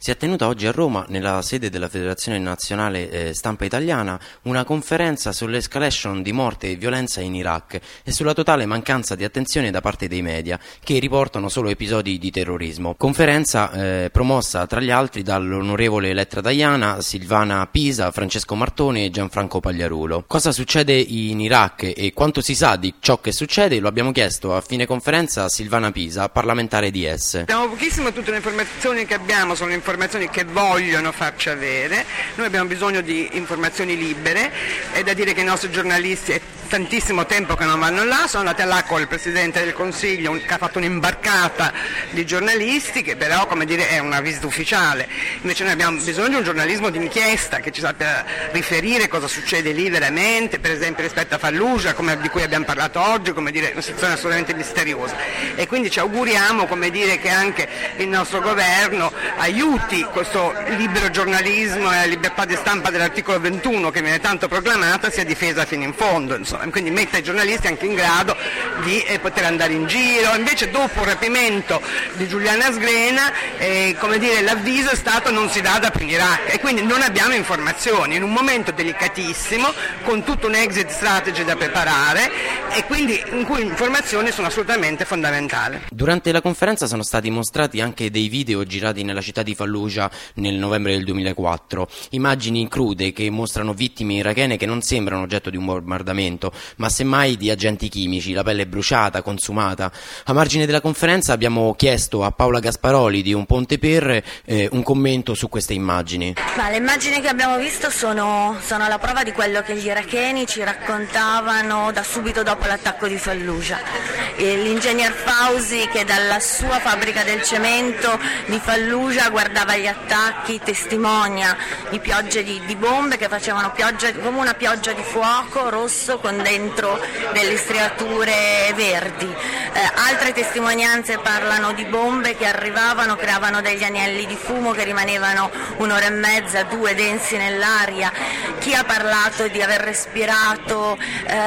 Si è tenuta oggi a Roma, nella sede della Federazione Nazionale Stampa Italiana, una conferenza sull'escalation di morte e violenza in Iraq e sulla totale mancanza di attenzione da parte dei media, che riportano solo episodi di terrorismo. Conferenza promossa tra gli altri dall'onorevole Elettra Daiana, Silvana Pisa, Francesco Martone e Gianfranco Pagliarulo. Cosa succede in Iraq e quanto si sa di ciò che succede lo abbiamo chiesto a fine conferenza a Silvana Pisa, parlamentare di S. Abbiamo pochissimo, tutte le informazioni che abbiamo sono informazioni che vogliono farci avere. Noi abbiamo bisogno di informazioni libere, è da dire che i nostri giornalisti è tantissimo tempo che non vanno là, sono andati là con il Presidente del Consiglio che ha fatto un'imbarcata di giornalisti che però, come dire, è una visita ufficiale. Invece noi abbiamo bisogno di un giornalismo di inchiesta che ci sappia riferire cosa succede lì veramente, per esempio rispetto a Fallujah, di cui abbiamo parlato oggi, come dire, una situazione assolutamente misteriosa, e quindi ci auguriamo, come dire, che anche il nostro governo aiuti questo libero giornalismo e la libertà di stampa dell'articolo 21 che viene tanto proclamata sia difesa fino in fondo, insomma. Quindi metta i giornalisti anche in grado di poter andare in giro. Invece dopo il rapimento di Giuliana Sgrena, come dire, l'avviso è stato non si dà da più in Iraq e quindi non abbiamo informazioni in un momento delicatissimo con tutto un exit strategy da preparare e quindi in cui le informazioni sono assolutamente fondamentali. Durante la conferenza sono stati mostrati anche dei video girati nella città di Fallujah nel novembre del 2004, immagini crude che mostrano vittime irachene che non sembrano oggetto di un bombardamento ma semmai di agenti chimici, la pelle bruciata, consumata. A margine della conferenza abbiamo chiesto a Paola Gasparoli di Un Ponte Per un commento su queste immagini. Le immagini che abbiamo visto sono la prova di quello che gli iracheni ci raccontavano da subito dopo l'attacco di Fallujah. L'ingegner Fauzi, che dalla sua fabbrica del cemento di Fallujah guardava gli attacchi, testimonia di piogge di bombe che facevano pioggia, come una pioggia di fuoco rosso con dentro delle striature verdi. Altre testimonianze parlano di bombe che arrivavano, creavano degli anelli di fumo che rimanevano un'ora e mezza, due densi nell'aria. Chi ha parlato di aver respirato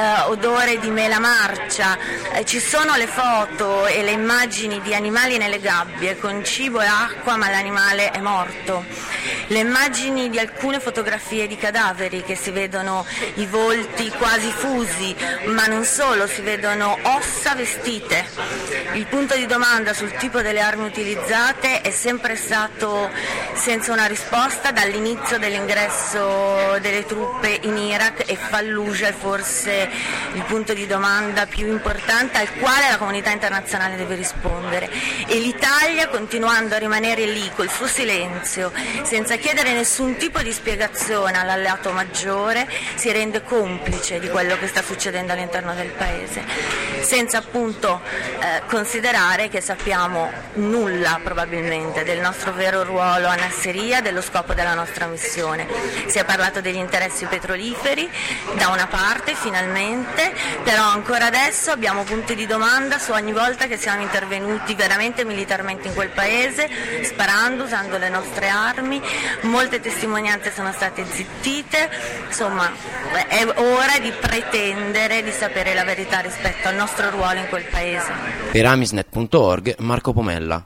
odore di mela marcia. Ci sono le foto e le immagini di animali nelle gabbie con cibo e acqua, ma l'animale è morto. Le immagini di alcune fotografie di cadaveri che si vedono i volti quasi fusi, ma non solo, si vedono ossa vestite. Il punto di domanda sul tipo delle armi utilizzate è sempre stato senza una risposta dall'inizio dell'ingresso delle truppe in Iraq e Fallujah è forse il punto di domanda più importante al quale la comunità internazionale deve rispondere. E l'Italia, continuando a rimanere lì col suo silenzio, senza chiedere nessun tipo di spiegazione all'alleato maggiore, si rende complice di quello che sta succedendo all'interno del paese, senza appunto considerare che sappiamo nulla probabilmente del nostro vero ruolo a Nasiriyah, dello scopo della nostra missione. Si è parlato degli interessi petroliferi da una parte finalmente, però ancora adesso abbiamo punti di domanda su ogni volta che siamo intervenuti veramente militarmente in quel paese, sparando, usando le nostre armi. Molte testimonianze sono state zittite, insomma è ora di pretendere di sapere la verità rispetto al nostro ruolo in quel paese. Per Amisnet.org, Marco Pomella.